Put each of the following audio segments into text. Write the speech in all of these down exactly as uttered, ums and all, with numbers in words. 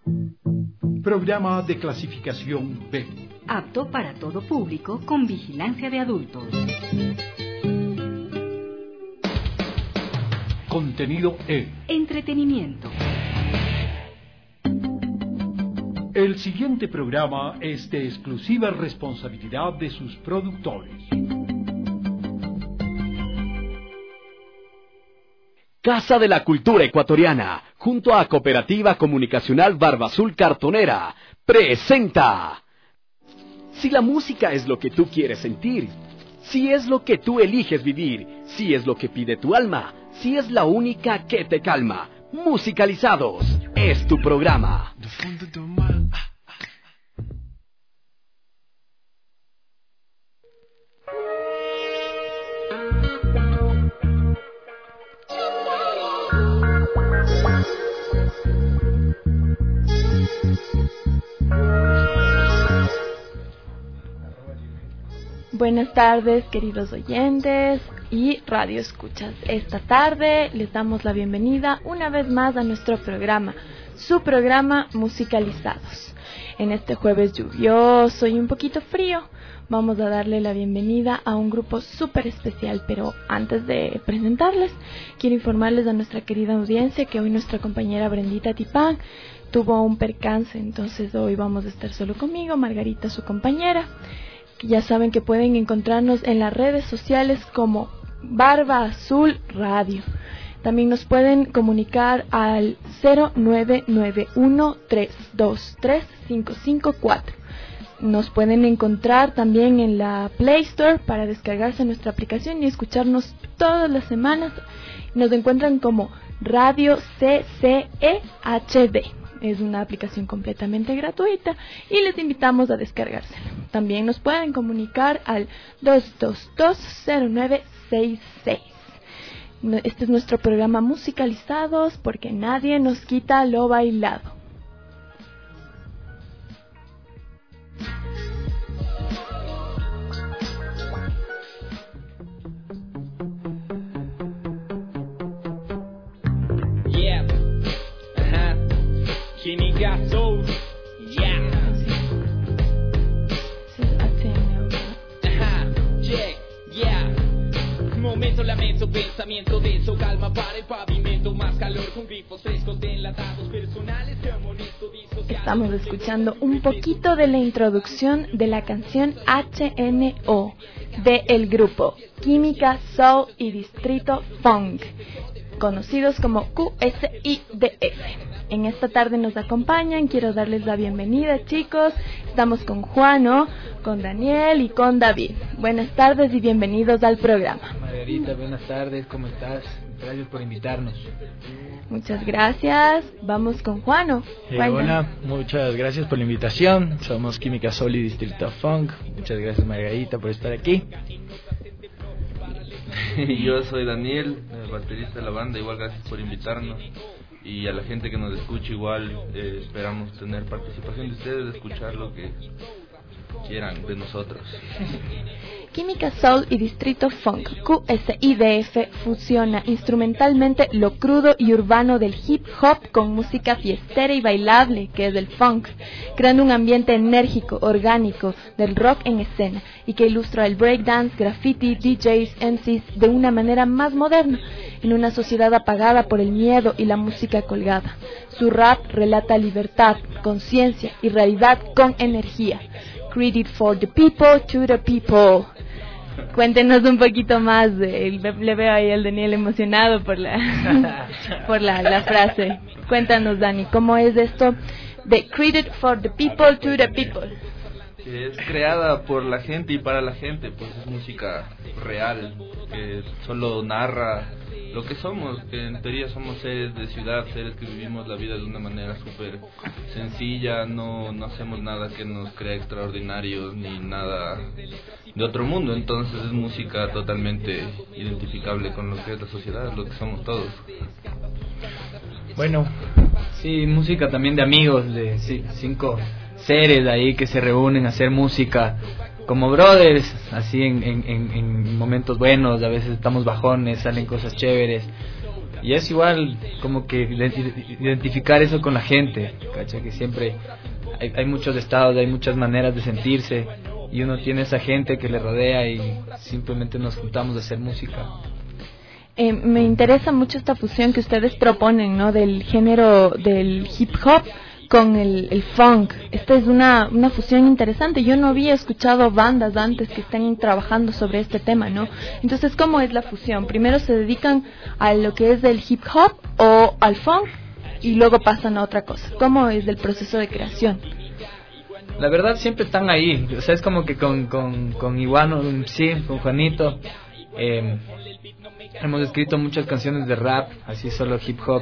Programa de clasificación B. Apto para todo público con vigilancia de adultos. Contenido E. Entretenimiento. El siguiente programa es de exclusiva responsabilidad de sus productores. Casa de la Cultura Ecuatoriana, junto a Cooperativa Comunicacional Barba Azul Cartonera, presenta. Si la música es lo que tú quieres sentir, si es lo que tú eliges vivir, si es lo que pide tu alma, si es la única que te calma, Musicalizados es tu programa. Buenas tardes, queridos oyentes y radio escuchas. Esta tarde les damos la bienvenida una vez más a nuestro programa, su programa Musicalizados. En este jueves lluvioso y un poquito frío, vamos a darle la bienvenida a un grupo súper especial, pero antes de presentarles, quiero informarles a nuestra querida audiencia que hoy nuestra compañera Brendita Tipán tuvo un percance, entonces hoy vamos a estar solo conmigo, Margarita, su compañera. Ya saben que pueden encontrarnos en las redes sociales como Barba Azul Radio. También nos pueden comunicar al cero nueve nueve uno, tres dos tres, cinco cinco cuatro. Nos pueden encontrar también en la Play Store para descargarse nuestra aplicación y escucharnos todas las semanas. Nos encuentran como Radio C C E H D. Es una aplicación completamente gratuita y les invitamos a descargársela. También nos pueden comunicar al dos dos dos, cero nueve seis seis. Este es nuestro programa Musicalizados porque nadie nos quita lo bailado. Yeah. Química Soul, yeah. Ajá, check, yeah. Momento, lamento, pensamiento de eso, calma para el pavimento, más calor con grifos frescos de enlatados personales que amonito disociados. Estamos escuchando un poquito de la introducción de la canción H N O de el grupo Química Soul y Distrito Funk, conocidos como Q S I D F. En esta tarde nos acompañan, quiero darles la bienvenida, chicos. Estamos con Juano, con Daniel y con David. Buenas tardes y bienvenidos al programa. Margarita, buenas tardes, ¿cómo estás? Gracias por invitarnos. Muchas gracias. Vamos con Juano. Eh, hola, muchas gracias por la invitación. Somos Química Soul y Distrito Funk. Muchas gracias, Margarita, por estar aquí. Yo soy Daniel, el baterista de la banda. Igual gracias por invitarnos. Y a la gente que nos escucha igual, eh, esperamos tener participación de ustedes, de escuchar lo que quieran de nosotros. Química Soul y Distrito Funk, Q S I D F, fusiona instrumentalmente lo crudo y urbano del hip hop con música fiestera y bailable, que es el funk, creando un ambiente enérgico, orgánico, del rock en escena, y que ilustra el breakdance, graffiti, D Js, M Cs de una manera más moderna, en una sociedad apagada por el miedo y la música colgada. Su rap relata libertad, conciencia y realidad con energía. Credit for the people, to the people. Cuéntenos un poquito más. De, le veo ahí al Daniel emocionado por la por la, la frase. Cuéntanos, Dani, ¿cómo es esto de Credit for the people, to the people? Es creada por la gente y para la gente, pues es música real, que solo narra lo que somos, que en teoría somos seres de ciudad, seres que vivimos la vida de una manera súper sencilla, no, no hacemos nada que nos crea extraordinarios ni nada de otro mundo, entonces es música totalmente identificable con lo que es la sociedad, lo que somos todos. Bueno, sí, música también de amigos, de sí, cinco seres ahí que se reúnen a hacer música como brothers, así en, en, en momentos buenos, a veces estamos bajones, salen cosas chéveres, Y es igual como que identificar eso con la gente, ¿cachai? Que siempre hay, hay muchos estados, hay muchas maneras de sentirse, y uno tiene esa gente que le rodea y simplemente nos juntamos a hacer música. Eh, me interesa mucho esta fusión que ustedes proponen, ¿no? Del género del hip hop con el, el funk. Esta es una, una fusión interesante. Yo no había escuchado bandas antes que estén trabajando sobre este tema, ¿no? Entonces, ¿cómo es la fusión? Primero se dedican a lo que es del hip hop o al funk y luego pasan a otra cosa. ¿Cómo es el proceso de creación? La verdad siempre están ahí. O sea, es como que con, con, con Iguano, sí, con Juanito, eh, hemos escrito muchas canciones de rap, así solo hip hop,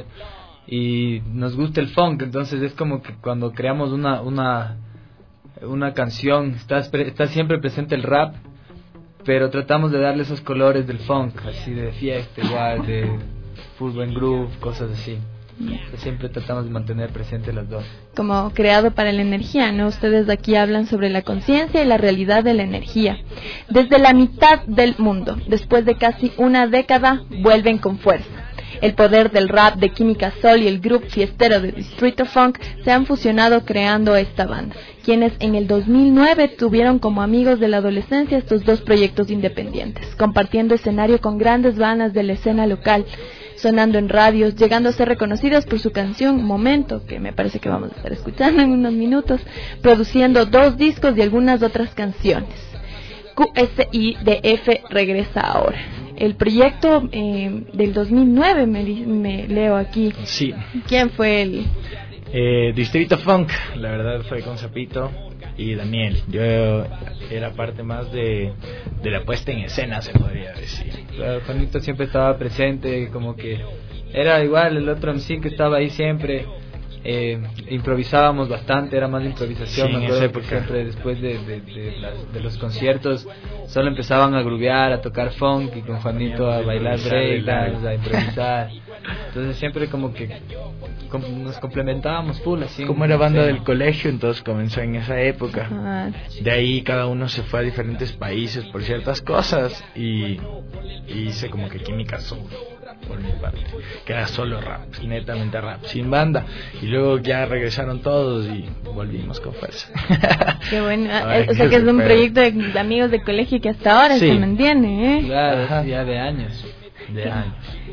y nos gusta el funk. Entonces es como que cuando creamos una una una canción está, está siempre presente el rap, pero tratamos de darle esos colores del funk, así de fiesta igual, de full buen groove, cosas así. Siempre tratamos de mantener presentes las dos. Como creado para la energía, ¿no? Ustedes aquí hablan sobre la conciencia y la realidad de la energía. Desde la mitad del mundo, después de casi una década, vuelven con fuerza. El poder del rap de Química Soul y el grupo fiestero de Distrito Funk se han fusionado creando esta banda, quienes en el dos mil nueve tuvieron como amigos de la adolescencia estos dos proyectos independientes, compartiendo escenario con grandes bandas de la escena local, sonando en radios, llegando a ser reconocidos por su canción Momento, que me parece que vamos a estar escuchando en unos minutos, produciendo dos discos y algunas otras canciones. Q S I D F regresa ahora. El proyecto eh, del dos mil nueve, me, me leo aquí. Sí. ¿Quién fue el...? Eh, Distrito Funk, la verdad fue con Zapito y Daniel. Yo era parte más de, de la puesta en escena, se podría decir. Claro, Juanito siempre estaba presente, como que era igual el otro M C que estaba ahí siempre. Eh, improvisábamos bastante, era más de improvisación. Sí, me acuerdo que siempre después de, de, de, las, de los conciertos solo empezaban a groovear, a tocar funk, y con Juanito a bailar breakdance, a improvisar. Entonces siempre como que como nos complementábamos full así. Como era banda sí. del colegio, entonces comenzó en esa época. Ah. De ahí cada uno se fue a diferentes países por ciertas cosas y, y hice como que Química Soul por mi parte, que era solo rap, netamente rap, sin banda, y luego ya regresaron todos y volvimos con fuerza. Qué bueno. Ay, O sea que es un super. proyecto de, de amigos de colegio que hasta ahora Sí. se mantiene, ¿eh? Claro, Ajá. ya de años. De años.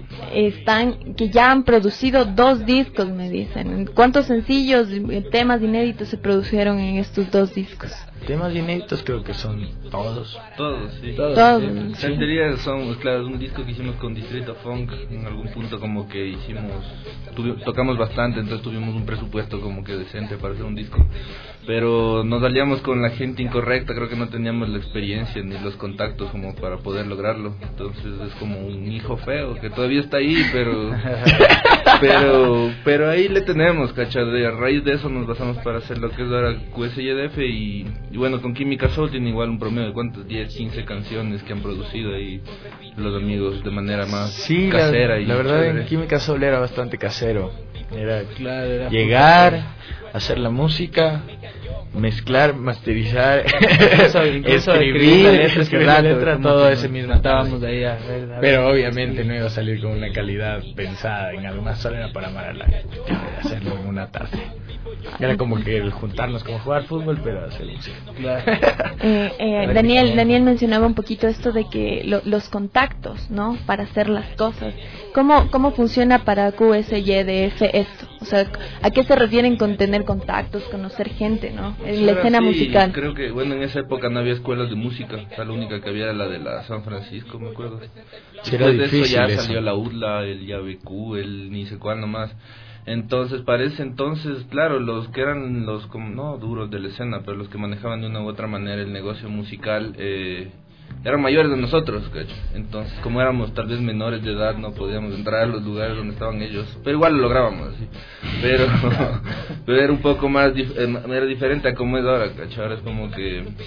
Están, que ya han producido dos discos, me dicen. ¿Cuántos sencillos, temas inéditos se produjeron en estos dos discos? Temas inéditos creo que son todos. Todos, sí. Todos. Todos. Sí. En teoría son, claro, un disco que hicimos con Distrito Funk. En algún punto como que hicimos, tuvi- tocamos bastante, entonces tuvimos un presupuesto como que decente para hacer un disco. Pero nos aliamos con la gente incorrecta, creo que no teníamos la experiencia ni los contactos como para poder lograrlo. Entonces es como un hijo feo que todavía está ahí, pero pero pero ahí le tenemos, ¿cachai? A raíz de eso nos basamos para hacer lo que es ahora Q S I D F y, y bueno, con Química Soul tiene igual un promedio de cuántas, diez, quince canciones que han producido ahí los amigos de manera más Sí, casera. la, y la verdad chévere. en Química Soul era bastante casero. Era Claro, era llegar, hacer la música, mezclar, masterizar, Incluso, incluso escribir, la letra, escribir la letra, todo ese mismo estábamos ahí a ver, a ver. Pero obviamente no iba a salir con una calidad pensada en algo más, solo era para amar a la gente, hacerlo en una tarde. Era como que el juntarnos, como jugar fútbol, pero hacer música. Claro. Eh, eh, Daniel, Daniel mencionaba un poquito esto de que lo, los contactos, ¿no? Para hacer las cosas. ¿Cómo, cómo funciona para Q S Y D F esto? O sea, ¿a qué se refieren con tener contactos, conocer gente, ¿no? En la Era escena así, musical. Creo que, bueno, en esa época no había escuelas de música, o sea, la única que había era la de la San Francisco, me acuerdo. Sí, era Después de eso difícil ya eso. salió la U D L A, el Y A B Q, el ni sé cuál nomás. Entonces, para ese entonces, claro, los que eran los, como, no duros de la escena, pero los que manejaban de una u otra manera el negocio musical, eh, eran mayores de nosotros, ¿cacho? Entonces, como éramos tal vez menores de edad, no podíamos entrar a los lugares donde estaban ellos, pero igual lo lográbamos, ¿sí? Pero, pero era un poco más, dif- eh, era diferente a como es ahora, ¿cacho? Ahora es como que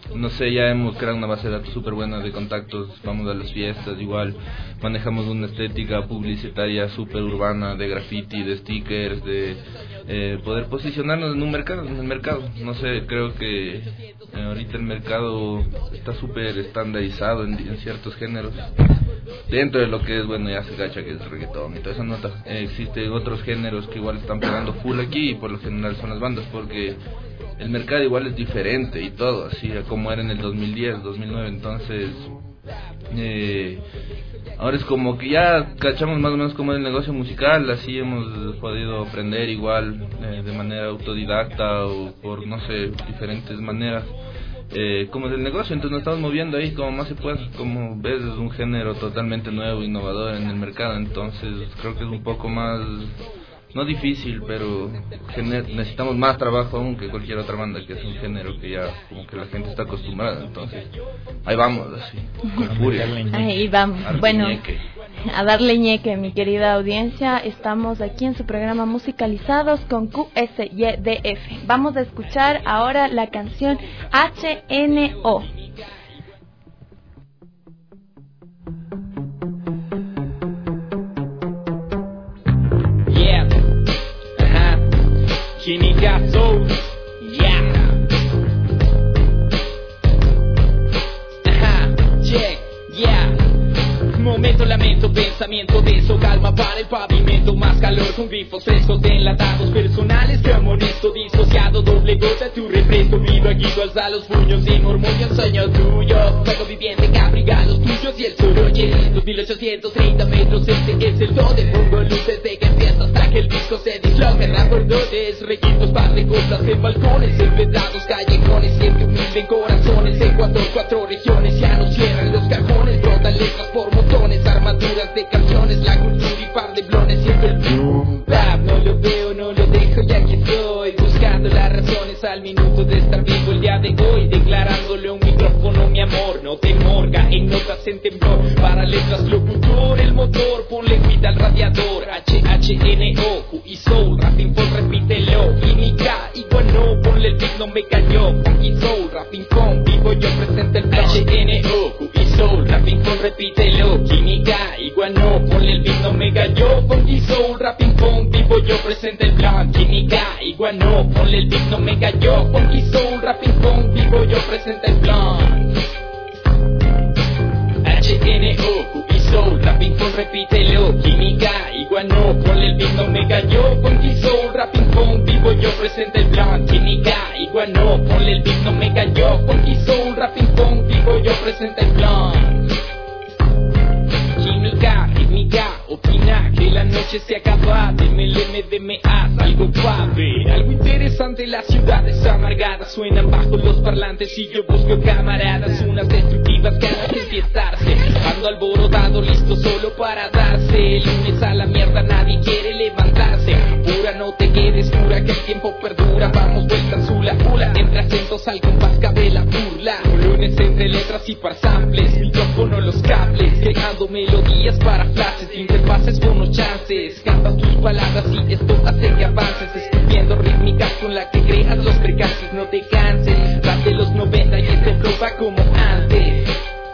no sé, ya hemos creado una base de datos súper buena de contactos, vamos a las fiestas, igual manejamos una estética publicitaria súper urbana, de graffiti, de stickers, de eh, poder posicionarnos en un mercado, en el mercado, no sé, creo que eh, ahorita el mercado está súper estandarizado en, en ciertos géneros, dentro de lo que es, bueno, ya se cacha que es reggaetón y toda esa nota, eh, existen otros géneros que igual están pegando full aquí y por lo general son las bandas, porque el mercado igual es diferente y todo, así como era en el dos mil diez, dos mil nueve, entonces eh, ahora es como que ya cachamos más o menos cómo es el negocio musical, así hemos podido aprender igual eh, de manera autodidacta o por, no sé, diferentes maneras eh, cómo es el negocio, entonces nos estamos moviendo ahí como más se puede, como ves es un género totalmente nuevo, innovador en el mercado, entonces creo que es un poco más... no difícil, pero gener- necesitamos más trabajo aún que cualquier otra banda, que es un género que ya como que la gente está acostumbrada, entonces ahí vamos, así, con furia. Ahí vamos, Arte bueno, ñeque. a darle ñeque, mi querida audiencia. Estamos aquí en su programa Musicalizados con Q S Y D F. Vamos a escuchar ahora la canción H N O. Química Soul, yeah. Ajá, check, yeah. Momento, lamento, pensamiento de eso, calma para el pavimento, más calor con grifos frescos de enlatados personales, te amonesto, disociado, doble gota, tu refresco, vivo aquí, alza los puños y murmullo, sueño tuyo, fuego viviente que abriga los tuyos y el sur, oye, dos mil ochocientos treinta metros, este es el todo, pongo luces de que empieza hasta que el disco se disloque, recordones, requintos, par de cosas en balcones, empedrados, callejones, siempre humilde en corazones, Ecuador, cuatro regiones, ya no cierran los cajones, brotan letras por montones, armaduras de canciones, la cultura y par de blones, siempre el boom, bap, no lo veo, no lo dejo y aquí estoy, buscando las razones al minuto de estar vivo el día de hoy, declarándole un micrófono mi amor, no temor, en notas en temblor, para letras locutor, el motor, ponle cuida al radiador, H H N O, Q y Soul, rapping por repítelo, química, igual no, ponle el beat, no me cayó, funky soul, rapping con, vivo yo presente el plan, H N O, Q y Soul, rapping con, repítelo, química, igual no, ponle el beat, no me cayó, funky soul, rapping con, vivo yo presente el plan, química, igual no, ponle el beat, no me cayó, funky soul, rapping con, vivo yo presente el plan. H N O, Q y Soul, rapping con, repítelo, química, igual no, ponle el beat, no me cayó, funky soul, rapping con, vivo yo presente el plan, química, igual no, ponle el beat, no me cayó, funky soul, rapping con, vivo yo presente el plan. Química, rítmica, opina que la noche se acaba, de M L M, D M A, algo pave, algo interesante, las ciudades amargadas suenan bajo los parlantes y yo busco camaradas, unas destructivas ganas de enfiestarse, ando alborotado, listo solo para darse, el lunes a la mierda nadie quiere levantarse, pura no te quedes pura que el tiempo perdura, vamos vuelta azul a hula, entre acentos al compás cabe la burla, lunes entre letras y par samples, micrófono los cables, creando melodías para frases, interfaces con los chances, cantas tus palabras y esto hace que avances, escribiendo rítmicas con la que creas los percances, no te canses, rap de los noventa y este flow va como antes.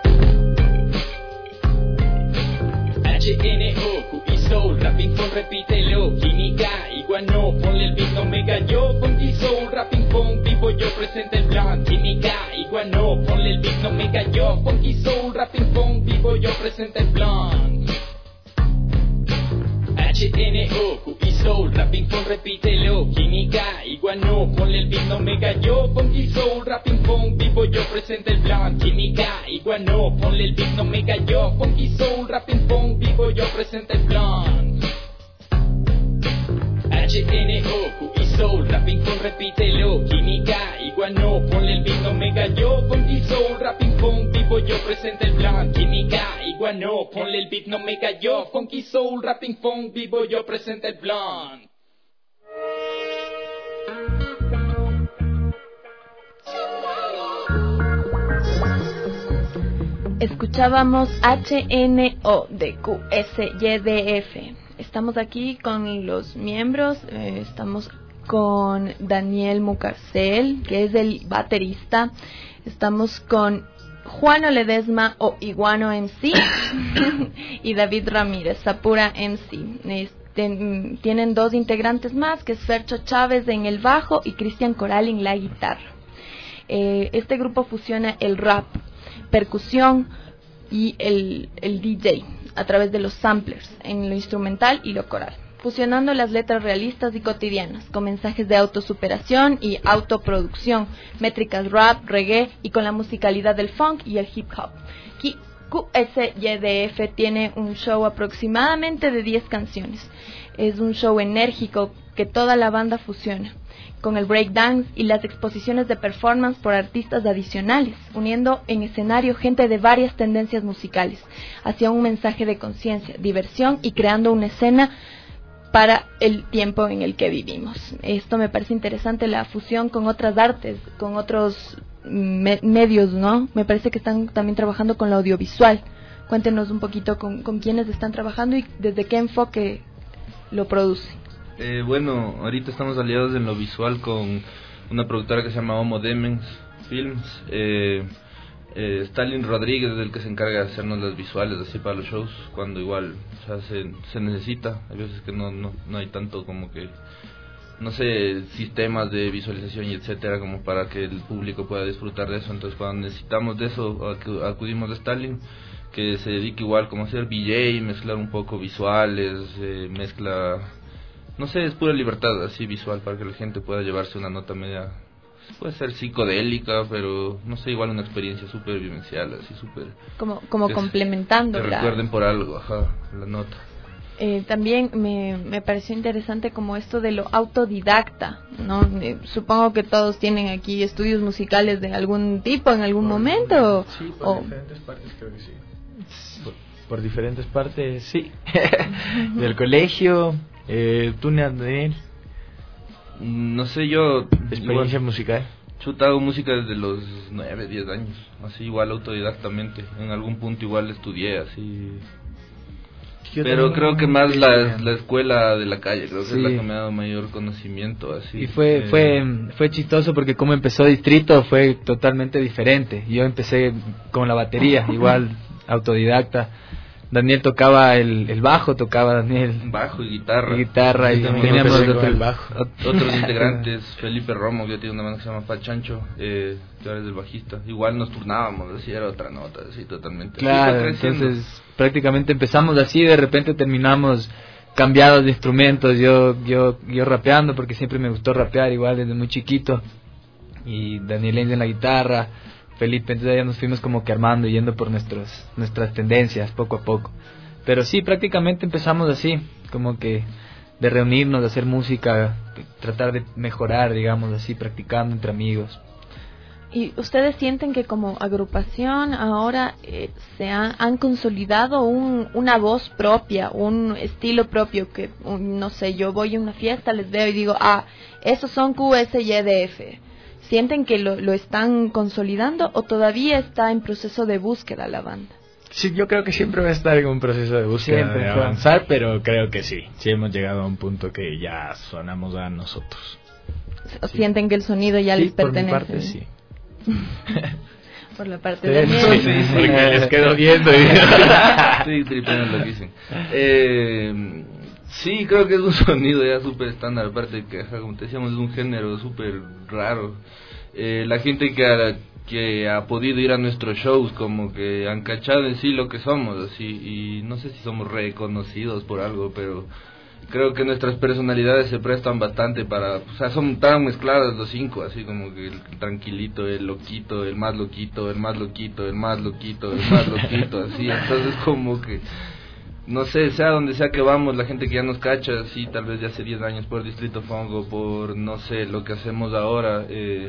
H N O, Q y Soul, rapping con, repítelo, química, igual no, ponle el beat, no me cayó, funky soul, rapping con, vivo yo presente el plan, química, igual no, ponle el beat, no me cayó, funky soul, rapping con, vivo yo presente el plan. H N O, Q y Soul, rapping con, repítelo, química, igual no, ponle el beat, no me cayó, funky soul, rapping con, vivo yo presente el plan, química, igual no, ponle el beat, no me cayó, funky soul, rapping con, vivo yo presente el plan. H N O, Q y Soul, rapping con, repítelo, química, igual no, ponle el beat, no me cayó, funky soul, rapping con, vivo yo presente el plan, química, igual no, ponle el beat, no me cayó, funky soul, rapping con, vivo yo presente el plan. Escuchábamos H N O de Q S Y D F. Estamos aquí con los miembros, eh, estamos con Daniel Mucarcel, que es el baterista. Estamos con Juano Ledesma o Iguano M C y David Ramírez, Sapura M C. Este, tienen dos integrantes más, que es Fercho Chávez en el bajo y Cristian Coral en la guitarra. Eh, este grupo fusiona el rap, percusión y el, el D J a través de los samplers en lo instrumental y lo coral, fusionando las letras realistas y cotidianas con mensajes de autosuperación y autoproducción, métricas rap, reggae y con la musicalidad del funk y el hip hop. Q S Y D F tiene un show aproximadamente de diez canciones. Es un show enérgico que toda la banda fusiona con el breakdance y las exposiciones de performance por artistas adicionales, uniendo en escenario gente de varias tendencias musicales, hacia un mensaje de conciencia, diversión y creando una escena para el tiempo en el que vivimos. Esto me parece interesante, la fusión con otras artes, con otros me- medios, ¿no? Me parece que están también trabajando con lo audiovisual. Cuéntenos un poquito con, con quiénes están trabajando y desde qué enfoque lo producen. Eh, bueno, ahorita estamos aliados en lo visual con una productora que se llama Homo Demens Films. Eh, eh, Stalin Rodríguez es el que se encarga de hacernos las visuales así para los shows, cuando igual o sea, se, se necesita. Hay veces que no, no, no hay tanto como que, no sé, sistemas de visualización y etcétera como para que el público pueda disfrutar de eso. Entonces cuando necesitamos de eso acu- acudimos a Stalin, que se dedica igual como a hacer V J, mezclar un poco visuales, eh, mezcla... No sé, es pura libertad así visual para que la gente pueda llevarse una nota media, puede ser psicodélica, pero no sé, igual una experiencia súper vivencial, así súper... Como, como complementando que la... recuerden por algo, ajá, la nota. Eh, también me, me pareció interesante como esto de lo autodidacta, ¿no? Eh, supongo que todos tienen aquí estudios musicales de algún tipo en algún por, momento. Sí, por o... diferentes partes creo que sí. Por, por diferentes partes, sí. Del colegio... Eh, ¿Tú, Daniel? No sé, yo... ¿Experiencia igual, musical? Chuta, hago música desde los nueve, diez años, así igual autodidactamente. En algún punto igual estudié, así... Yo Pero creo que más la, la escuela de la calle, creo que sí. Es la que me ha dado mayor conocimiento, así. Y fue, eh... fue, fue chistoso porque como empezó Distrito fue totalmente diferente. Yo empecé con la batería, igual autodidacta. Daniel tocaba el, el bajo, tocaba Daniel bajo y guitarra, y guitarra y teníamos otro, el bajo. otros integrantes. Felipe Romo, que tiene una banda que se llama Fat Chancho, eh, tú eres del bajista. Igual nos turnábamos, así era otra nota, así totalmente. Claro, entonces prácticamente empezamos así, de repente terminamos cambiados de instrumentos. Yo yo yo rapeando porque siempre me gustó rapear igual desde muy chiquito, y Daniel en la guitarra, Felipe, entonces ya nos fuimos como que armando, yendo por nuestros, nuestras tendencias poco a poco. Pero sí, prácticamente empezamos así, como que de reunirnos, de hacer música, de tratar de mejorar, digamos así, practicando entre amigos. ¿Y ustedes sienten que como agrupación ahora eh, se ha, han consolidado un, una voz propia, un estilo propio que, un, no sé, yo voy a una fiesta, les veo y digo, ah, esos son Q S Y D F? ¿Sienten que lo, lo están consolidando o todavía está en proceso de búsqueda la banda? Sí, yo creo que siempre va a estar en un proceso de búsqueda, siempre, de avanzar, claro. Pero creo que sí, sí hemos llegado a un punto que ya sonamos a nosotros. ¿O sí. Sienten que el sonido ya sí, les pertenece? Por mi parte, sí. Por la parte sí, de Daniel. Sí, sí, porque les quedo viendo. Y... sí, tripeando lo que dicen. Eh... Sí, creo que es un sonido ya súper estándar, aparte que, como te decíamos, es un género súper raro. Eh, la gente que ha, que ha podido ir a nuestros shows como que han cachado en sí lo que somos, así, y no sé si somos reconocidos por algo, pero creo que nuestras personalidades se prestan bastante para, o sea, son tan mezcladas los cinco, así como que el tranquilito, el loquito, el más loquito, el más loquito, el más loquito, el más loquito, así, entonces como que... No sé, sea donde sea que vamos, la gente que ya nos cacha, sí, tal vez ya hace diez años por Distrito Fongo, por, no sé, lo que hacemos ahora, eh,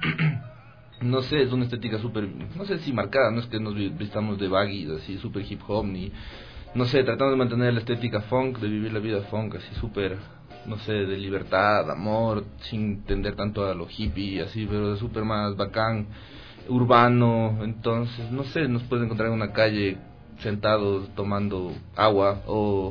no sé, es una estética súper, no sé si marcada, no es que nos vistamos de baggy, así, súper hip hop, ni, no sé, tratamos de mantener la estética funk, de vivir la vida funk, así, súper, no sé, de libertad, amor, sin tender tanto a lo hippie, así, pero súper más bacán, urbano, entonces, no sé, nos puedes encontrar en una calle sentados tomando agua o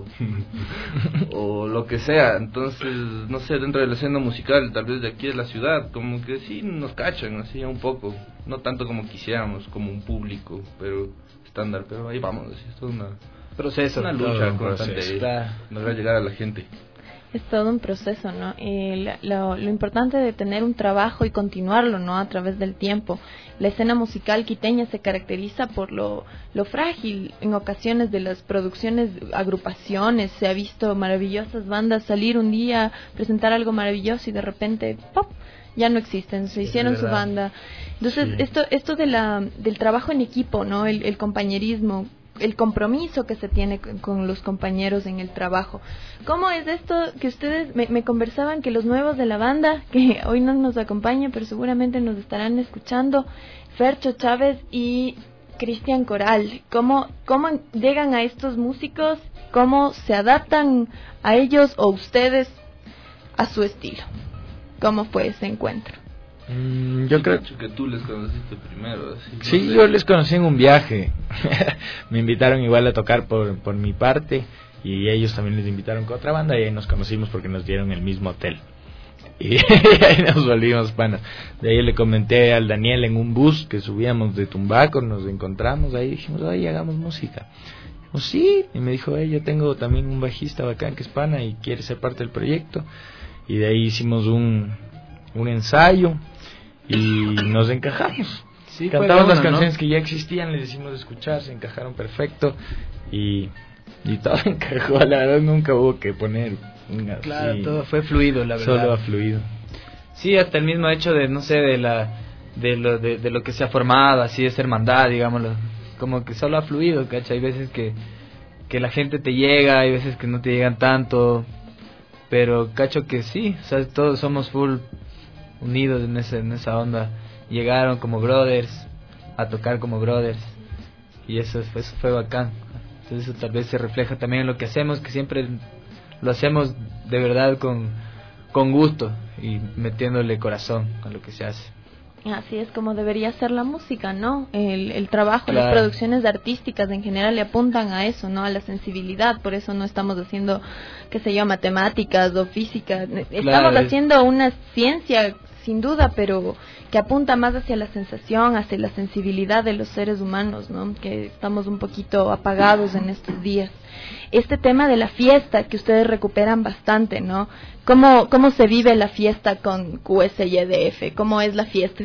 o lo que sea. Entonces, no sé, dentro de la escena musical, tal vez de aquí de la ciudad, como que sí nos cachan así un poco, no tanto como quisiéramos, como un público, pero estándar, pero ahí vamos, así, es todo una proceso, una lucha constante, claro. lograr llegar a la gente. Es todo un proceso, ¿no? El, lo, lo importante de tener un trabajo y continuarlo, ¿no? A través del tiempo. La escena musical quiteña se caracteriza por lo, lo frágil en ocasiones de las producciones, agrupaciones. Se ha visto maravillosas bandas salir un día, presentar algo maravilloso y de repente, ¡pop!, ya no existen, se hicieron su banda. Entonces, sí. esto esto de la del trabajo en equipo, ¿no? El, el compañerismo, el compromiso que se tiene con, con los compañeros en el trabajo. ¿Cómo es esto que ustedes me, me conversaban que los nuevos de la banda, que hoy no nos acompañan, pero seguramente nos estarán escuchando, Fercho Chávez y Cristian Coral, ¿cómo, cómo llegan a estos músicos? ¿Cómo se adaptan a ellos o ustedes a su estilo? ¿Cómo fue ese encuentro? Mm, yo creo que tú les conociste primero. Así, sí, no sé. Yo les conocí en un viaje. Me invitaron igual a tocar por, por mi parte y ellos también les invitaron con otra banda y ahí nos conocimos porque nos dieron el mismo hotel. Y ahí nos volvimos panas. De ahí le comenté al Daniel en un bus que subíamos de Tumbaco, nos encontramos ahí y dijimos, oye, hagamos música. Dijimos, sí, y me dijo, hey, yo tengo también un bajista bacán que es pana y quiere ser parte del proyecto. Y de ahí hicimos un, un ensayo y nos encajamos. Sí, cantamos uno, las canciones, ¿no?, que ya existían, les hicimos escuchar, se encajaron perfecto y, y todo encajó. La verdad nunca hubo que poner una, claro, sí, todo fue fluido, la verdad. Solo ha fluido. Sí, hasta el mismo hecho de, no sé, de la de lo de, de lo que se ha formado, así de ser hermandad, digámoslo, como que solo ha fluido, ¿cachai? Hay veces que, que la gente te llega, hay veces que no te llegan tanto, pero cacho que sí, o sea, todos somos full unidos en ese, en esa onda. Llegaron como brothers a tocar como brothers y eso, eso fue bacán. Entonces eso tal vez se refleja también en lo que hacemos, que siempre lo hacemos de verdad con, con gusto y metiéndole corazón a lo que se hace. Así es como debería ser la música, ¿no? El, el trabajo, claro. Las producciones artísticas en general le apuntan a eso, ¿no? A la sensibilidad, por eso no estamos haciendo, qué sé yo, matemáticas o física. Estamos claro, haciendo una ciencia, sin duda, pero que apunta más hacia la sensación, hacia la sensibilidad de los seres humanos, ¿no? Que estamos un poquito apagados en estos días. Este tema de la fiesta, que ustedes recuperan bastante, ¿no? ¿Cómo, cómo se vive la fiesta con Q S Y D F? ¿Cómo es la fiesta?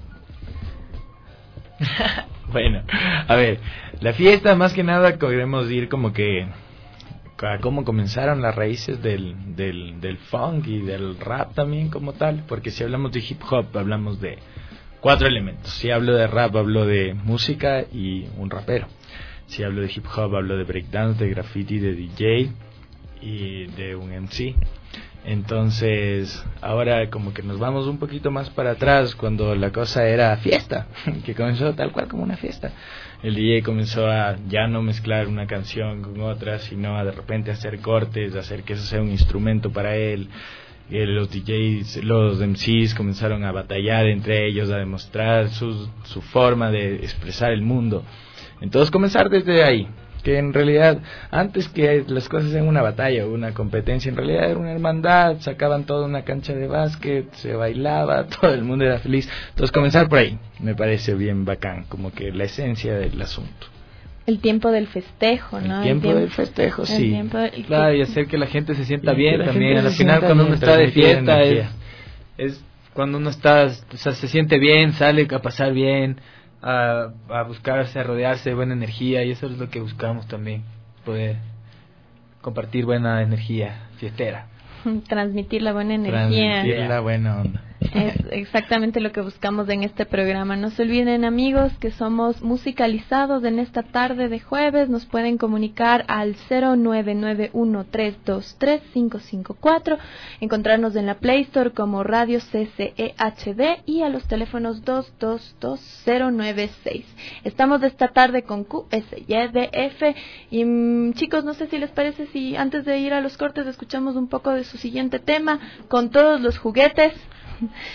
Bueno, a ver, la fiesta más que nada queremos ir como que a cómo comenzaron las raíces del, del, del funk y del rap también como tal, porque si hablamos de hip hop hablamos de cuatro elementos. Si hablo de rap hablo de música y un rapero. Si hablo de hip hop hablo de breakdance, de graffiti, de D J y de un M C. Entonces ahora como que nos vamos un poquito más para atrás, cuando la cosa era fiesta, que comenzó tal cual como una fiesta. El D J comenzó a ya no mezclar una canción con otra, sino a de repente hacer cortes, hacer que eso sea un instrumento para él. Y los D Js, los M Cs comenzaron a batallar entre ellos, a demostrar su, su forma de expresar el mundo. Entonces comenzar desde ahí, que en realidad antes que las cosas sean una batalla o una competencia, en realidad era una hermandad, sacaban toda una cancha de básquet, se bailaba, todo el mundo era feliz. Entonces comenzar por ahí me parece bien bacán, como que la esencia del asunto. El tiempo del festejo, ¿no? El tiempo, el tiempo del festejo, el sí. Tiempo del... Claro, y hacer que la gente se sienta y bien también. Al final cuando uno está de fiesta es, es cuando uno está, o sea, se siente bien, sale a pasar bien, a, a buscarse, a rodearse de buena energía, y eso es lo que buscamos también, poder compartir buena energía fiestera. Transmitir la buena energía. Transmitir la buena onda. Es exactamente lo que buscamos en este programa. No se olviden, amigos, que somos musicalizados en esta tarde de jueves. Nos pueden comunicar al cero nueve nueve uno tres dos tres cinco cinco cuatro, encontrarnos en la Play Store como Radio C C E H D y a los teléfonos dos dos dos cero nueve seis. Estamos esta tarde con Q S Y D F y mmm, chicos, no sé si les parece si antes de ir a los cortes escuchamos un poco de su siguiente tema, Con todos los juguetes.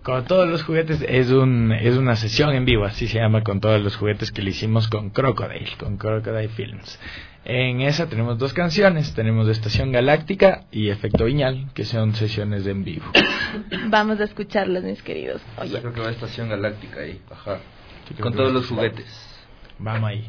Con todos los juguetes es un es una sesión en vivo, así se llama, con todos los juguetes que le hicimos con Crocodile, con Crocodile Films. En esa tenemos dos canciones, tenemos Estación Galáctica y Efecto Viñal, que son sesiones en vivo. Vamos a escucharlas, mis queridos. Oye. Yo creo que va a Estación Galáctica ahí, ajá. Con todos los juguetes. Vamos ahí.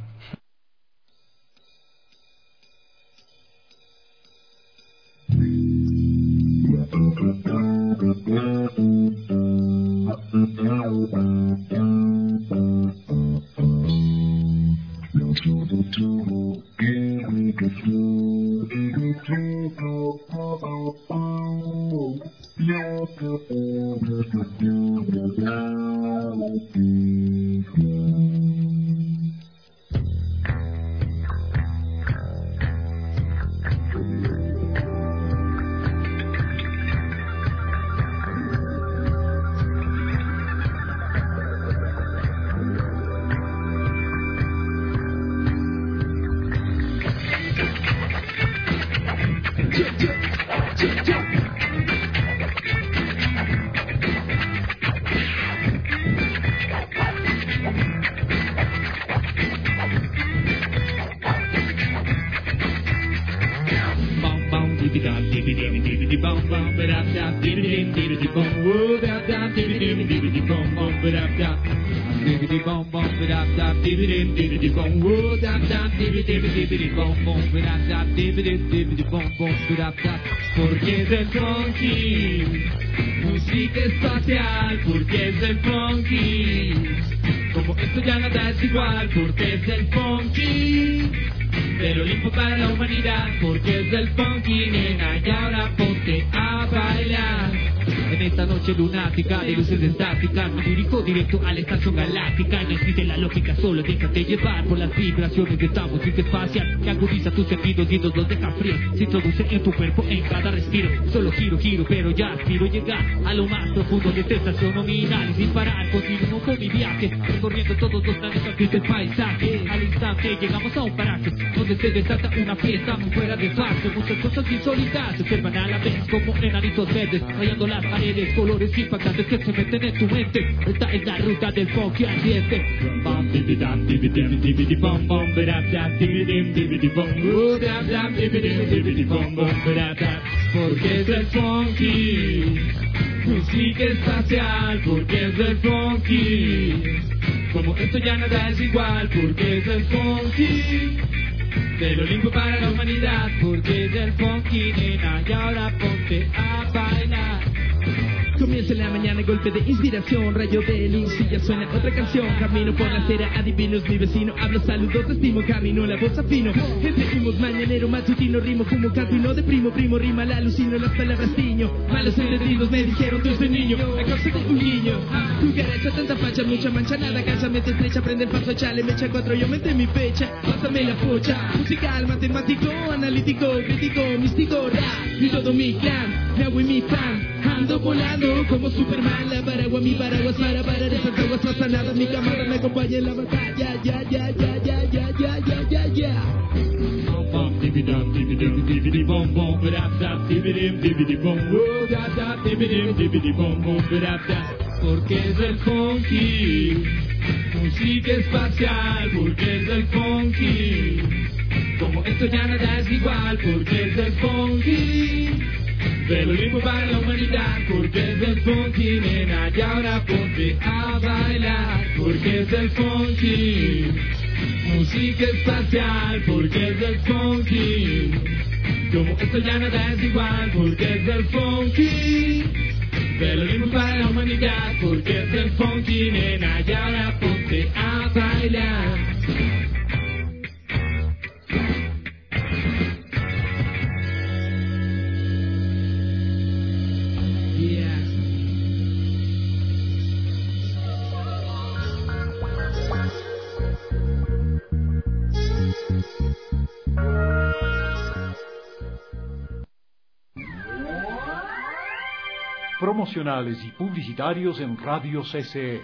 Porque es el funky, música espacial, porque es el funky, como esto ya nada es igual, porque es el funky, pero limpio para la humanidad, porque es el funky, nena, y ahora ponte a bailar. En esta noche lunática de luces estáticas me dirijo directo a la estación galáctica. No existe la lógica, solo déjate llevar por las vibraciones de esta música espacial que agudiza tus sentidos y nos los deja fríos. Se introduce en tu cuerpo en cada respiro. Solo giro, giro, pero ya aspiro llegar a lo más profundo de esta estación nominal. Y sin parar continúo con mi viaje, recorriendo todos los planetas del paisaje. Al instante llegamos a un paraje donde se desata una fiesta muy fuera de fase. Muchas cosas insólitas se observan a la vez como enanitos verdes rayando las paredes, colores impactantes que se meten en tu mente. Esta es la ruta del funky ardiente. Porque es el funky, música espacial, porque es el funky, como esto ya nada es igual, porque es el funky, te lo limpio para la humanidad, porque es el funky, nena, y ahora ponte a bailar. Comienza en la mañana, golpe de inspiración, rayo de luz y ya suena otra canción. Camino por la acera, adivino es mi vecino, hablo, saludos, estimo, camino, la voz afino. Entre humos, mañanero, matutino, rimo, fumo, canto y no deprimo, primo, rima, la alucino, las palabras tiño. Malos entendidos me dijeron, tú eres niño, a causa de un guiño. Cucaracha, tanta facha, mucha mancha, nada, casa, mete estrecha, prende el paso, chale, me echa cuatro, yo mete mi fecha, pásame la pocha. Musical, matemático, analítico, crítico, místico, rap, y todo mi clan, me hago y mi fan, ando volando como Superman, la paraguas, mi paraguas para parar esas aguas pasa nada, mi cámara me acompaña en la batalla, ya, ya, ya, ya, ya, ya, ya, ya, ya. Porque es el funky, música espacial, porque es el funky, como esto ya nada es igual, porque es el funky, pero limpio para la humanidad, porque es el funky, nena, y ahora ponte a bailar, porque es el funky, música espacial, porque es el funky, como esto ya nada es igual, porque es el funky, pero limpio para la humanidad, porque es el funky, nena, y ahora ponte a bailar. Promocionales y publicitarios en Radio C C E.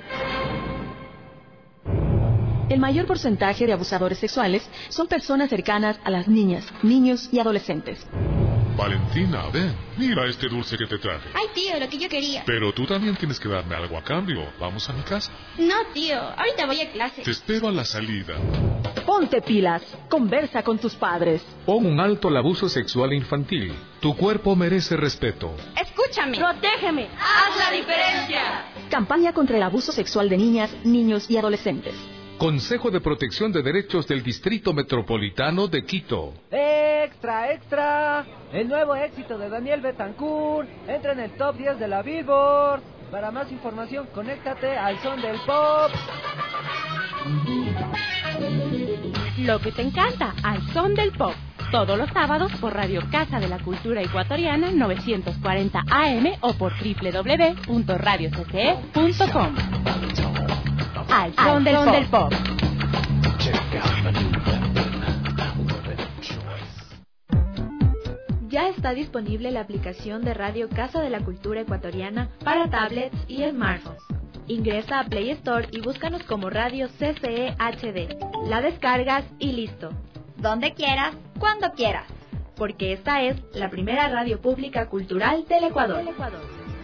El mayor porcentaje de abusadores sexuales son personas cercanas a las niñas, niños y adolescentes. Valentina, ven, mira este dulce que te traje. Ay, tío, lo que yo quería. Pero tú también tienes que darme algo a cambio. ¿Vamos a mi casa? No, tío, ahorita voy a clase. Te espero a la salida. Ponte pilas, conversa con tus padres. Pon un alto al abuso sexual infantil. Tu cuerpo merece respeto. Escúchame. Protégeme. Haz la diferencia. Campaña contra el abuso sexual de niñas, niños y adolescentes. Consejo de Protección de Derechos del Distrito Metropolitano de Quito. ¡Extra, extra! El nuevo éxito de Daniel Betancourt entra en el top diez de la Billboard. Para más información, conéctate al son del pop. Lo que te encanta, al son del pop. Todos los sábados por Radio Casa de la Cultura Ecuatoriana novecientos cuarenta A M o por doble u doble u doble u punto radio c c e punto com. Al son, al del, son pop. del pop. Ya está disponible la aplicación de Radio Casa de la Cultura Ecuatoriana para tablets y smartphones. Ingresa a Play Store y búscanos como Radio C C E H D. La descargas y listo. Donde quieras, cuando quieras. Porque esta es la primera radio pública cultural del Ecuador. Del Ecuador.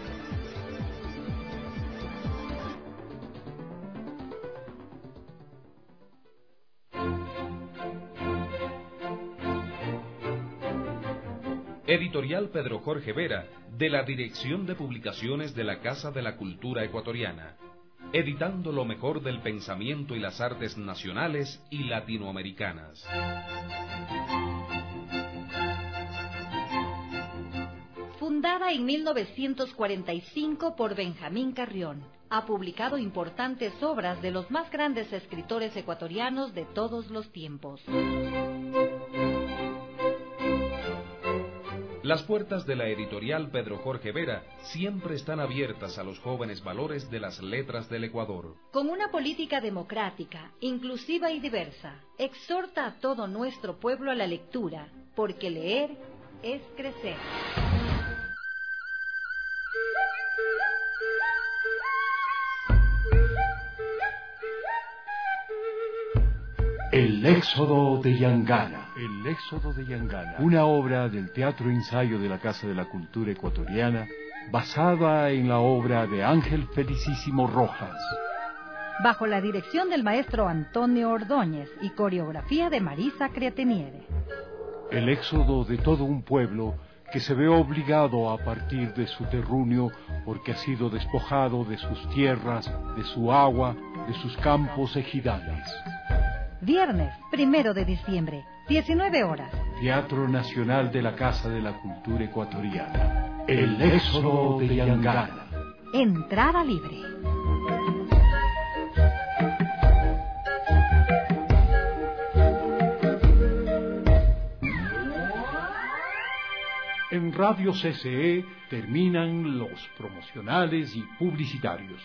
Editorial Pedro Jorge Vera, de la Dirección de Publicaciones de la Casa de la Cultura Ecuatoriana, editando lo mejor del pensamiento y las artes nacionales y latinoamericanas. Fundada en mil novecientos cuarenta y cinco por Benjamín Carrión, ha publicado importantes obras de los más grandes escritores ecuatorianos de todos los tiempos. Las puertas de la editorial Pedro Jorge Vera siempre están abiertas a los jóvenes valores de las letras del Ecuador. Con una política democrática, inclusiva y diversa, exhorta a todo nuestro pueblo a la lectura, porque leer es crecer. El éxodo de Yangana. El éxodo de Yangana. Una obra del Teatro Ensayo de la Casa de la Cultura Ecuatoriana, basada en la obra de Ángel Felicísimo Rojas. Bajo la dirección del maestro Antonio Ordóñez y coreografía de Marisa Criateniere. El éxodo de todo un pueblo que se ve obligado a partir de su terruño porque ha sido despojado de sus tierras, de su agua, de sus campos ejidales. Viernes, primero de diciembre, diecinueve horas. Teatro Nacional de la Casa de la Cultura Ecuatoriana. El éxodo de Yangana. Entrada libre. En Radio C C E terminan los promocionales y publicitarios.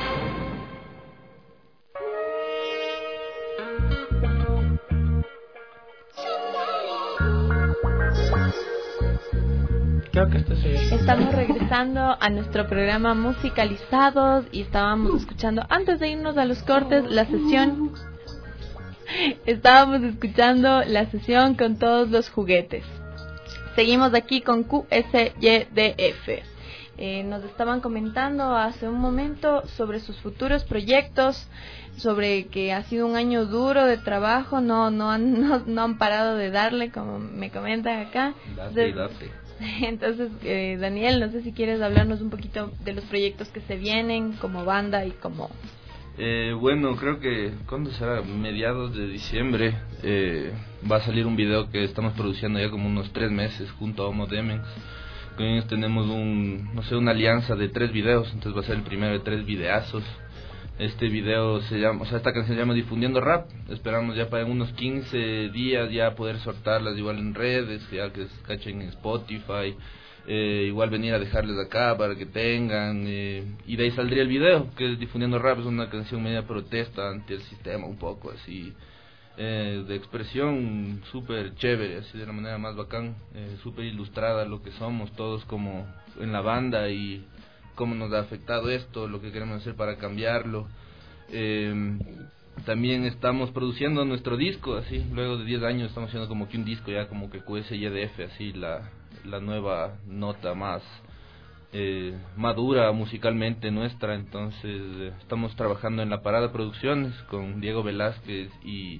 Creo que esto sí. Estamos regresando a nuestro programa Musicalizados y estábamos escuchando, antes de irnos a los cortes, la sesión. Estábamos escuchando la sesión con todos los juguetes. Seguimos aquí con Q S Y D F. Eh, nos estaban comentando hace un momento sobre sus futuros proyectos, sobre que ha sido un año duro de trabajo, no no han, no, no han parado de darle, como me comentan acá. Date, date. Entonces, eh, Daniel, no sé si quieres hablarnos un poquito de los proyectos que se vienen como banda y como... Eh, bueno, creo que, ¿cuándo será? Mediados de diciembre eh, va a salir un video que estamos produciendo ya como unos tres meses junto a Homo Demex. Con ellos tenemos un, no sé, una alianza de tres videos, entonces va a ser el primero de tres videazos. Este video se llama, o sea, esta canción se llama Difundiendo Rap. Esperamos ya para en unos quince días ya poder soltarlas igual en redes, ya que se cachen en Spotify. Eh, igual venir a dejarles acá para que tengan, eh, y de ahí saldría el video, que es Difundiendo Rap. Es una canción media protesta ante el sistema, un poco así, eh, de expresión súper chévere, así de la manera más bacán, eh, súper ilustrada lo que somos todos como en la banda y cómo nos ha afectado esto, lo que queremos hacer para cambiarlo. Eh, también estamos produciendo nuestro disco, así, luego de diez años estamos haciendo como que un disco ya como que Q S Y D F, así la... la nueva nota más eh, madura musicalmente nuestra. Entonces eh, estamos trabajando en La Parada Producciones con Diego Velázquez y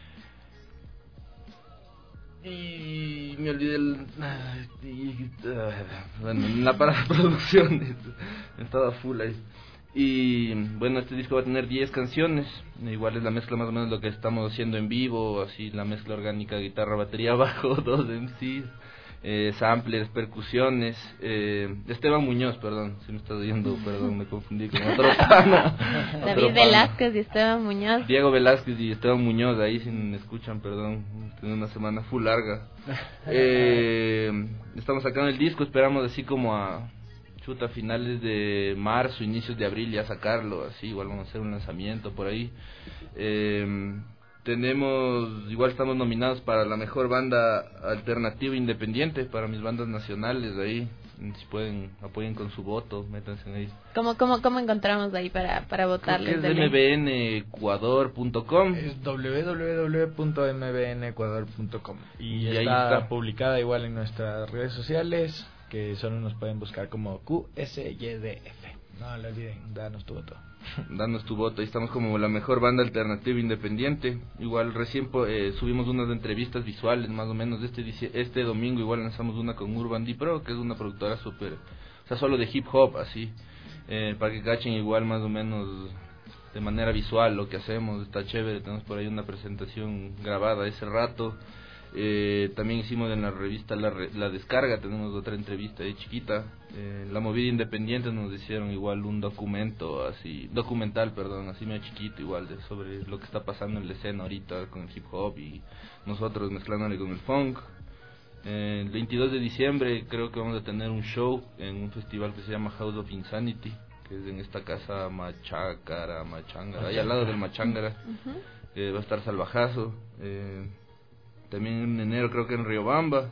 y me olvidé el y, y, uh, bueno, en La Parada Producciones estaba full ahí. Y bueno, este disco va a tener diez canciones, igual es la mezcla más o menos lo que estamos haciendo en vivo, así la mezcla orgánica, guitarra, batería, bajo, dos M Cs, eh, samplers, percusiones. eh, Esteban Muñoz, perdón, si me estás oyendo, perdón, me confundí con otro pana. David otro Velázquez pana. y Esteban Muñoz. Diego Velázquez y Esteban Muñoz, ahí si me escuchan, perdón, tengo una semana full larga. eh, Estamos sacando el disco, esperamos así como a chuta finales de marzo, inicios de abril ya sacarlo, así igual vamos a hacer un lanzamiento por ahí. Eh, tenemos, igual estamos nominados para la mejor banda alternativa independiente, para mis bandas nacionales ahí, si pueden, apoyen con su voto, métanse ahí. ¿Cómo, cómo, cómo encontramos ahí para, para votarles? Es m b n ecuador punto com. Es w w w punto m b n ecuador punto com y, y está, ahí está publicada igual en nuestras redes sociales, que solo nos pueden buscar como Q S Y D F. No lo olviden, danos tu voto. Danos tu voto, ahí estamos como la mejor banda alternativa independiente. Igual recién eh, subimos unas entrevistas visuales, más o menos este este domingo igual lanzamos una con Urban D Pro, que es una productora súper, o sea, solo de hip hop, así, eh, para que cachen igual más o menos de manera visual lo que hacemos. Está chévere, tenemos por ahí una presentación grabada ese rato. Eh, también hicimos en la revista La, la Descarga, tenemos otra entrevista ahí chiquita. Eh, la Movida Independiente nos hicieron igual un documento, así documental, perdón, así medio chiquito igual, de sobre lo que está pasando en la escena ahorita con el hip hop y nosotros mezclándole con el funk. Eh, el veintidós de diciembre creo que vamos a tener un show en un festival que se llama House of Insanity, que es en esta casa Machácara, Machángara, ahí al lado del Machángara. Uh-huh. eh, va a estar Salvajazo. Eh, También en enero creo que en Riobamba.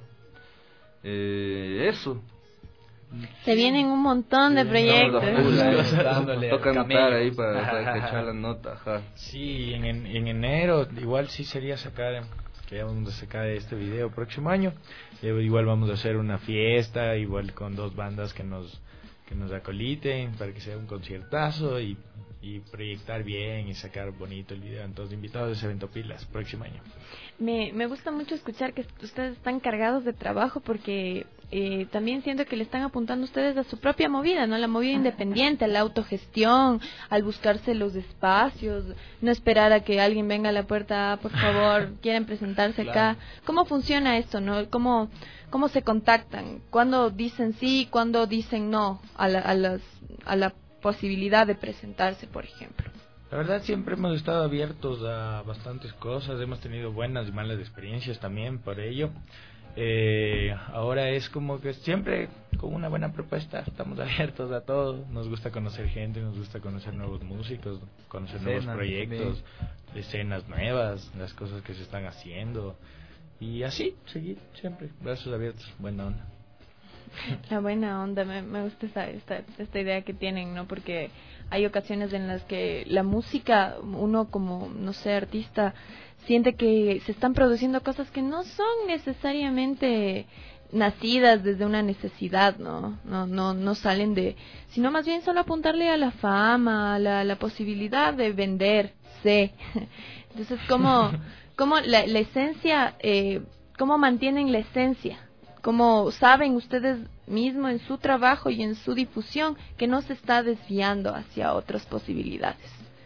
Eh, eso. Se vienen un montón de proyectos. Toca anotar ahí para, para echar la nota. Ajá. Sí, en, en enero igual sí sería sacar, que ya vamos a sacar este video próximo año. Igual vamos a hacer una fiesta, igual con dos bandas que nos que nos acoliten para que sea un conciertazo y y proyectar bien y sacar bonito el video. Entonces, invitados a ese evento pilas, próximo año. Me, me gusta mucho escuchar que ustedes están cargados de trabajo porque eh, también siento que le están apuntando ustedes a su propia movida, ¿no? La movida independiente, a la autogestión, al buscarse los espacios, no esperar a que alguien venga a la puerta, ah, por favor, quieren presentarse Claro. acá. ¿Cómo funciona esto, no? ¿Cómo, cómo se contactan? ¿Cuándo dicen sí? ¿Cuándo dicen no a la, a las, a la posibilidad de presentarse, por ejemplo? La verdad siempre hemos estado abiertos a bastantes cosas, hemos tenido buenas y malas experiencias también por ello. Eh, ahora es como que siempre con una buena propuesta estamos abiertos a todo. Nos gusta conocer gente, nos gusta conocer nuevos músicos, conocer Escenas, nuevos proyectos, también. escenas nuevas, las cosas que se están haciendo y así seguir siempre brazos abiertos, buena onda. La buena onda, me, me gusta esta, esta, esta idea que tienen, ¿no? Porque hay ocasiones en las que la música, uno como, no sé, artista, siente que se están produciendo cosas que no son necesariamente nacidas desde una necesidad, ¿no? No, no, no salen de, sino más bien solo apuntarle a la fama, a la, la posibilidad de venderse. Entonces, ¿cómo, cómo la, la esencia, eh, cómo mantienen la esencia? ¿Cómo saben ustedes mismos en su trabajo y en su difusión que no se está desviando hacia otras posibilidades?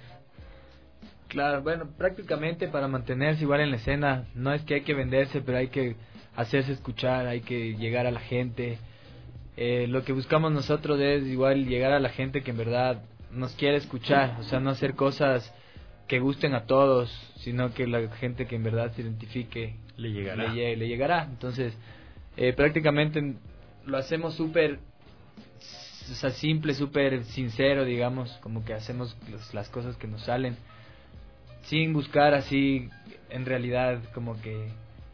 Claro, bueno, prácticamente para mantenerse igual en la escena, no es que hay que venderse, pero hay que hacerse escuchar, hay que llegar a la gente. Eh, lo que buscamos nosotros es igual llegar a la gente que en verdad nos quiere escuchar, o sea, no hacer cosas que gusten a todos, sino que la gente que en verdad se identifique le llegará. Le, le llegará. Entonces, eh, prácticamente lo hacemos súper, o sea, simple, súper sincero, digamos, como que hacemos los, las cosas que nos salen, sin buscar así, en realidad, como que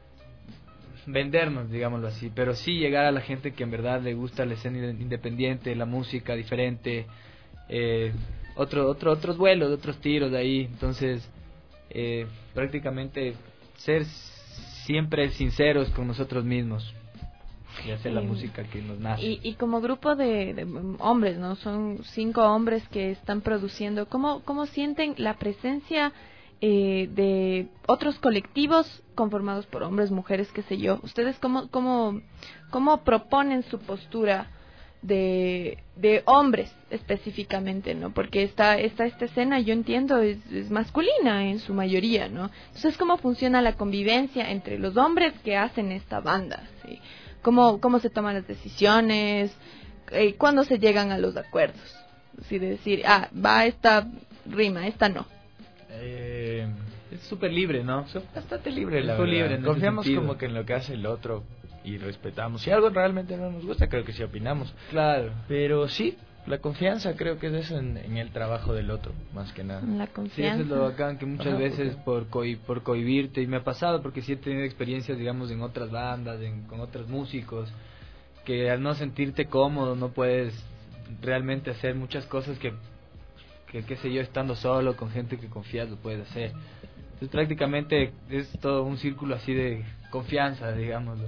vendernos, digámoslo así, pero sí llegar a la gente que en verdad le gusta la escena independiente, la música diferente, eh, otro, otro, otros vuelos, otros tiros de ahí. Entonces, eh, prácticamente ser siempre sinceros con nosotros mismos. y hacer la eh, música que nos nace. Y, y como grupo de, de hombres, ¿no? Son cinco hombres que están produciendo. ¿Cómo, cómo sienten la presencia eh, de otros colectivos conformados por hombres, mujeres, qué sé yo? ¿Ustedes cómo, cómo, cómo proponen su postura de, de hombres específicamente, ¿no? Porque esta, esta, esta escena, yo entiendo, es, es masculina en su mayoría, ¿no? Entonces, ¿cómo funciona la convivencia entre los hombres que hacen esta banda? ¿Sí? ¿Cómo, cómo se toman las decisiones? Eh, ¿Cuándo se llegan a los acuerdos? Así de decir, ah, va esta rima, esta no. Eh, es súper libre, ¿no? Es bastante libre, la verdad. Libre en Confiamos como que en lo que hace el otro y respetamos. Si algo realmente no nos gusta, creo que sí opinamos. Claro. Pero sí, la confianza creo que es eso en, en el trabajo del otro, más que nada. La confianza. Sí, eso es lo bacán, que muchas Ajá, veces por coi, por cohibirte, y me ha pasado porque sí he tenido experiencias, digamos, en otras bandas, en, con otros músicos, que al no sentirte cómodo no puedes realmente hacer muchas cosas que, que qué sé yo, estando solo, con gente que confías, lo puedes hacer. Entonces prácticamente es todo un círculo así de confianza, digámoslo.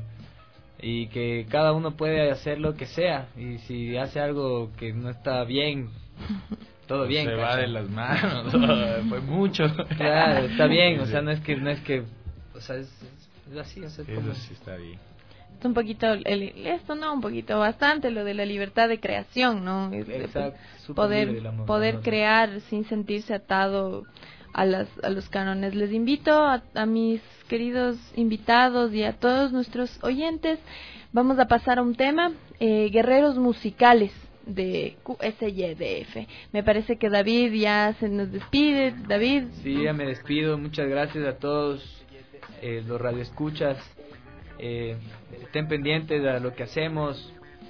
Y que cada uno puede hacer lo que sea, y si hace algo que no está bien, todo bien. Se va de las manos, fue mucho. Claro, está bien, o sea, no es que, no es que, o sea, es, es así, o sea, es como... Eso sí está bien. Es un poquito, el, esto no, un poquito, bastante, lo de la libertad de creación, ¿no? Exacto, poder, libre, amor, poder amor. crear sin sentirse atado a las a los cánones. Les invito a, a mis queridos invitados y a todos nuestros oyentes, vamos a pasar a un tema, eh, guerreros musicales de Q S Y D F. Me parece que David ya se nos despide. David. Sí, ya me despido. Muchas gracias a todos eh, los radioescuchas. Eh, estén pendientes de lo que hacemos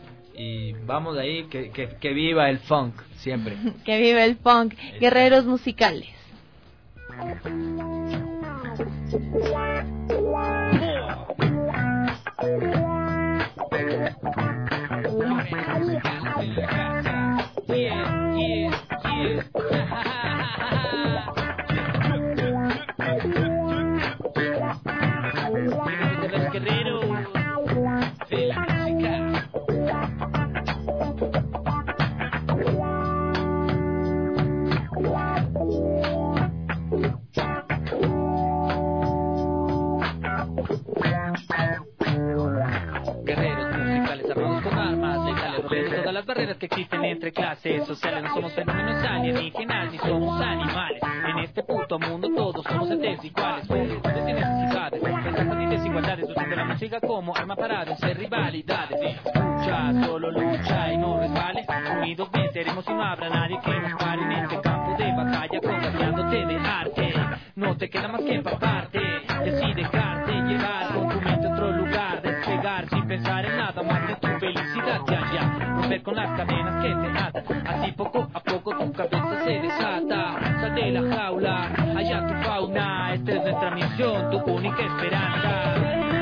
y vamos ahí, que, que, que viva el funk siempre. Que viva el funk. Guerreros musicales. Yeah, yeah, yeah. De los guerreros de la música. Guerreros musicales armados con armas letales, rompiendo todas las barreras que existen entre clases sociales. No somos fenómenos alienígenas ni somos animales. En este puto mundo todos somos entes iguales, multitudes y necesidades, ventajas y desigualdades. Usando la música como arma para vencer rivalidades. Lucha, solo lucha y no resbales. Unidos venceremos y no habrá nadie que nos pare en este campo de batalla, contagiándote de arte. No te queda más que empaparte, decide dejarte llevar con tu mente a otro lugar, despegar sin pensar en nada más que tu felicidad de allá, romper con las cadenas que te atan, así poco a poco tu cabeza se desata, sal de la jaula, allá tu fauna, esta es nuestra misión, tu única esperanza.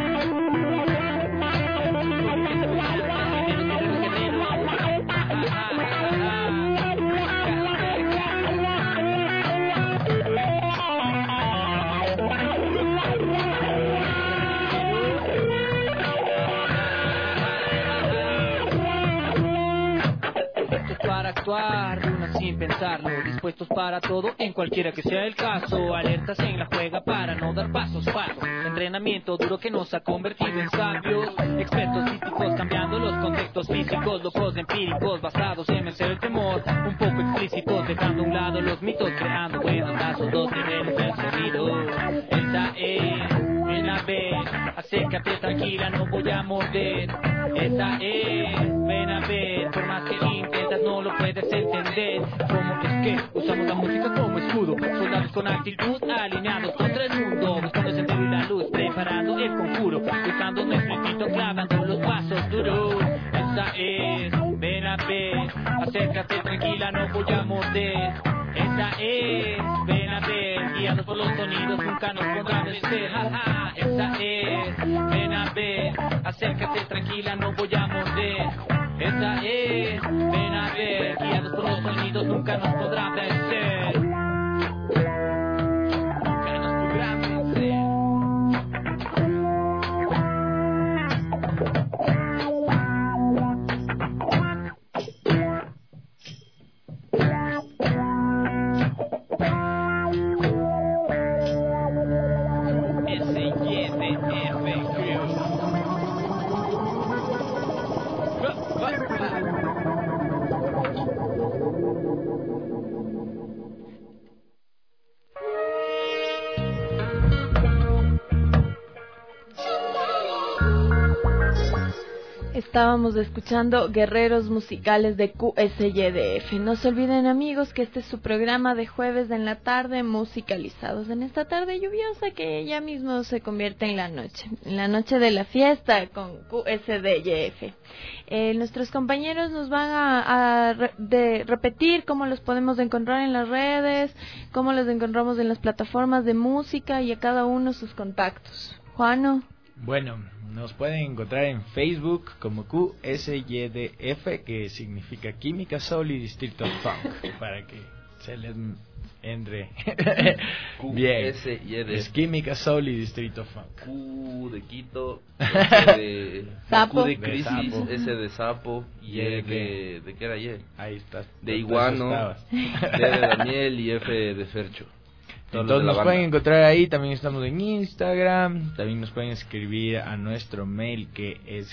Para actuar de una sin pensarlo, dispuestos para todo en cualquiera que sea el caso, alertas en la juega para no dar pasos falsos, entrenamiento duro que nos ha convertido en sabios, expertos físicos cambiando los contextos físicos, locos empíricos basados en vencer el temor, un poco explícitos dejando a un lado los mitos, creando buenos lazos, dos guerreros del sonido. Esa es, ven a ver, acércate tranquila, no voy a morder. Esa es, ven a ver, por más que intentas no lo puedes entender. ¿Cómo es que usamos la música como escudo? Soldados con actitud alineados contra el mundo, buscando el sentido y la luz, preparando el conjuro, usando nuestro instinto, clavando los pasos duros. Esa es, ven a ver, acércate tranquila, no voy a morder. Esa es, ven a ver, guiados por los sonidos, nunca nos podrán vencer. Jaja, esa es, ven a ver, acércate tranquila, no voy a morder. Esa es, ven a ver, guiados por los sonidos, nunca nos podrán vencer. Nunca nos podrán vencer. Estábamos escuchando Guerreros Musicales de Q S Y D F. No se olviden, amigos, que este es su programa de jueves en la tarde, musicalizados en esta tarde lluviosa que ya mismo se convierte en la noche, en la noche de la fiesta con Q S D Y F. Eh, nuestros compañeros nos van a, a re, de repetir cómo los podemos encontrar en las redes, cómo los encontramos en las plataformas de música y a cada uno sus contactos. Juano. Bueno, nos pueden encontrar en Facebook como Q S Y D F, que significa Química Soul y Distrito Funk, para que se les entre bien. Q S Y D F. Es Química Soul y Distrito Funk. Q de Quito, S de sapo, Q de Crisis, de sapo. S de Sapo, Y de... ¿De qué era Y? Ahí está. De Iguano, D de Daniel y F de Fercho. Entonces nos pueden encontrar ahí, también estamos en Instagram, también nos pueden escribir a nuestro mail que es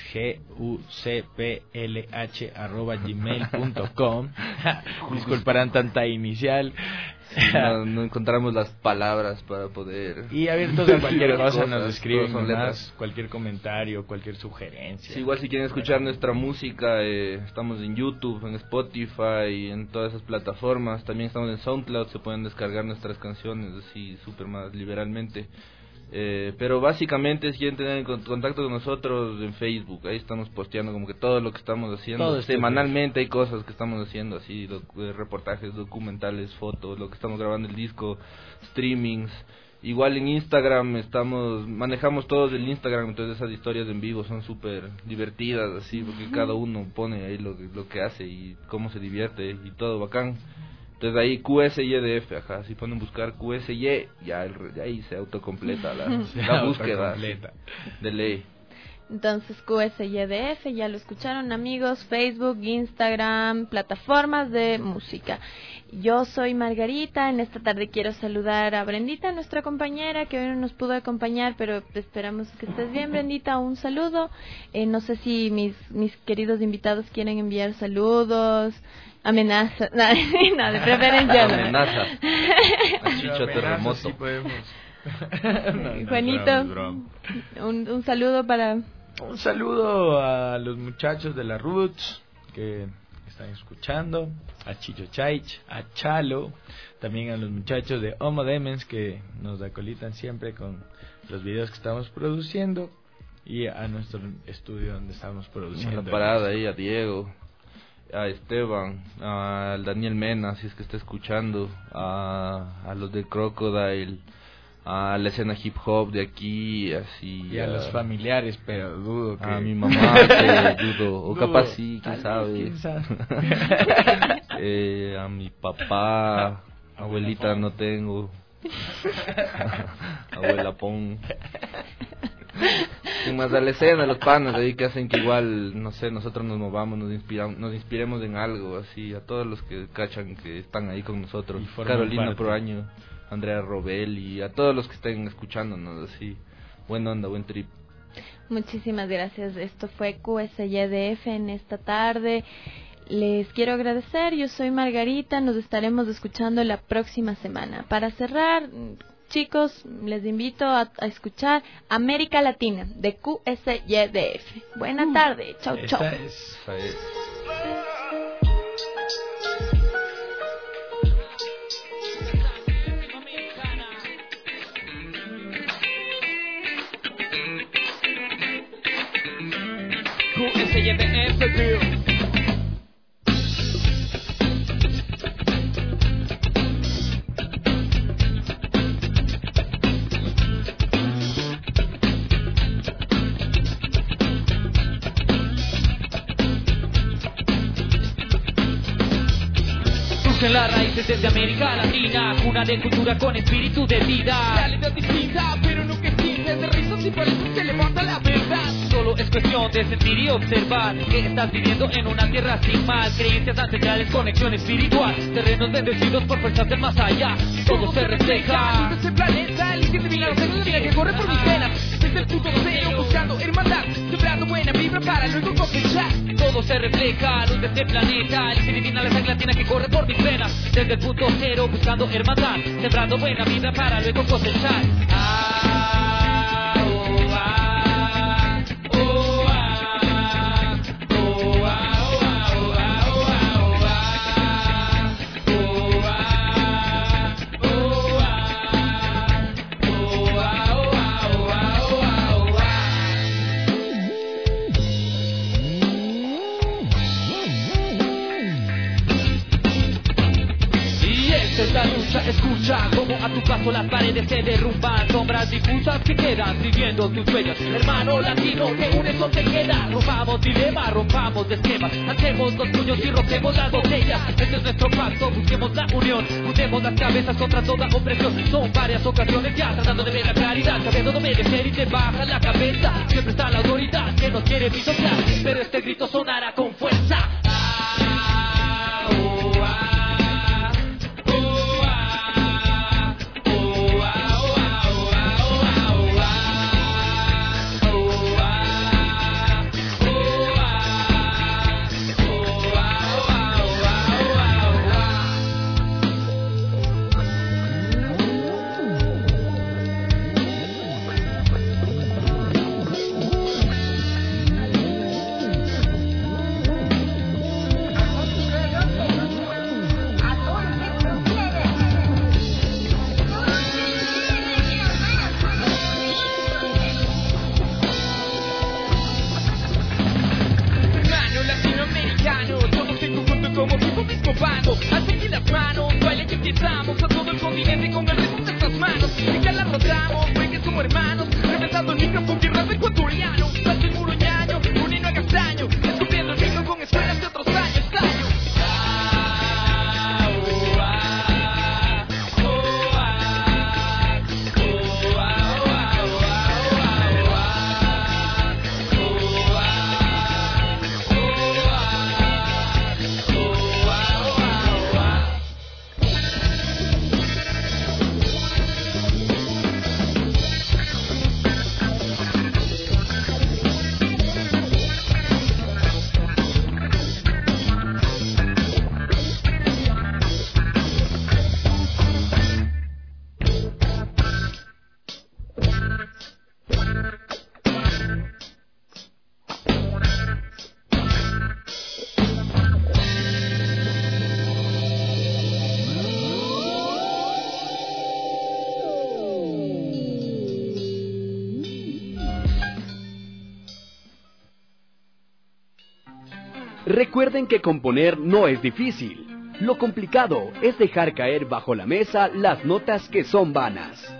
gucplh arroba gmail punto com. Disculparán tanta inicial. Sí, no, no encontramos las palabras para poder... Y abiertos a cualquier cosa, cosas, nos escriben son más, letras. cualquier comentario, cualquier sugerencia. Sí, igual si quieren escuchar nuestra música, eh, estamos en YouTube, en Spotify, en todas esas plataformas. También estamos en SoundCloud, se pueden descargar nuestras canciones así súper más liberalmente. Eh, pero básicamente si quieren tener contacto con nosotros en Facebook, ahí estamos posteando como que todo lo que estamos haciendo. Todo Semanalmente hay cosas que estamos haciendo, así doc- eh, reportajes, documentales, fotos, lo que estamos grabando el disco, streamings. Igual en Instagram estamos, manejamos todos el Instagram, entonces esas historias en vivo son súper divertidas, así, porque cada uno pone ahí lo, lo que hace y cómo se divierte y todo bacán. Entonces ahí Q S Y D F, ajá, si ponen buscar Q S Y, ya, el, ya ahí se autocompleta la, la búsqueda de ley. Entonces Q S Y D F, ya lo escucharon, amigos, Facebook, Instagram, plataformas de música. Yo soy Margarita, en esta tarde quiero saludar a Brendita, nuestra compañera, que hoy no nos pudo acompañar, pero esperamos que estés bien, Brendita, un saludo. Eh, no sé si mis, mis queridos invitados quieren enviar saludos, amenazas, nada, no, de preferencia no. Amenaza. Chicho terremoto. Sí podemos. no, no, Juanito, un, un saludo para... Un saludo a los muchachos de la Roots que están escuchando, a Chicho Chaich, a Chalo, también a los muchachos de Homo Demens que nos acolitan siempre con los videos que estamos produciendo, y a nuestro estudio donde estamos produciendo. La parada ahí, a Diego, a Esteban, al Daniel Mena, si es que está escuchando, a, a los de Crocodile, a la escena hip hop de aquí, así. Y a, a los familiares, pero dudo que... A mi mamá, que dudo, o dudo. Capaz sí, quién sabe. ¿Quién sabe? eh, a mi papá, abuelita no tengo. Abuela pon. Sin más a la escena, los panas ahí que hacen que igual, no sé, nosotros nos movamos, nos inspiramos, nos inspiremos en algo, así, a todos los que cachan que están ahí con nosotros. Carolina Proaño, Andrea Robel y a todos los que estén escuchándonos, así, buena onda, buen trip. Muchísimas gracias, esto fue Q S Y D F en esta tarde. Les quiero agradecer, yo soy Margarita, nos estaremos escuchando la próxima semana. Para cerrar, chicos, les invito a, a escuchar América Latina de Q S Y D F. Buena uh, tarde, chau chau. Esta es, esta es. Q S Y D F, en las raíces desde América Latina, cuna de cultura con espíritu de vida. Realidad distinta, pero no que existe, de risas y por eso se levanta la verdad. Solo es cuestión de sentir y observar que estás viviendo en una tierra sin mal. Creencias ancestrales, conexión espiritual, terrenos bendecidos por fuerzas del más allá. Todo se refleja. Este planeta, el que divina, la que corre por mis venas. desde el punto cero, buscando hermandad, sembrando buena vibra para luego cosechar. Todo se refleja, luz de este planeta, el que divina la sangre latina que corre por mis venas. Desde el punto cero, buscando hermandad, sembrando buena vibra para luego cosechar. Ah, oh, ah, oh, ah, oh, ah, oh, ah, oh, ah, oh, ah, oh, ah, oh, ah, oh, ah. Y esta es la lucha, escucha como a tu paso las paredes se derrumban, sombras difusas que quedan siguiendo tus huellas. Hermano latino, que un eso te queda. Rompamos dilema, rompamos de esquemas, hacemos los puños y rompemos las botellas. Este es nuestro pacto, busquemos la unión, juntemos las cabezas contra toda opresión. Son varias ocasiones ya tratando de ver la claridad, sabiendo de obedecer y te baja la cabeza. Siempre está la autoridad que nos quiere pisotear, pero este grito sonará con fuerza. Ah, oh, ah. Recuerden que componer no es difícil. Lo complicado es dejar caer bajo la mesa las notas que son vanas.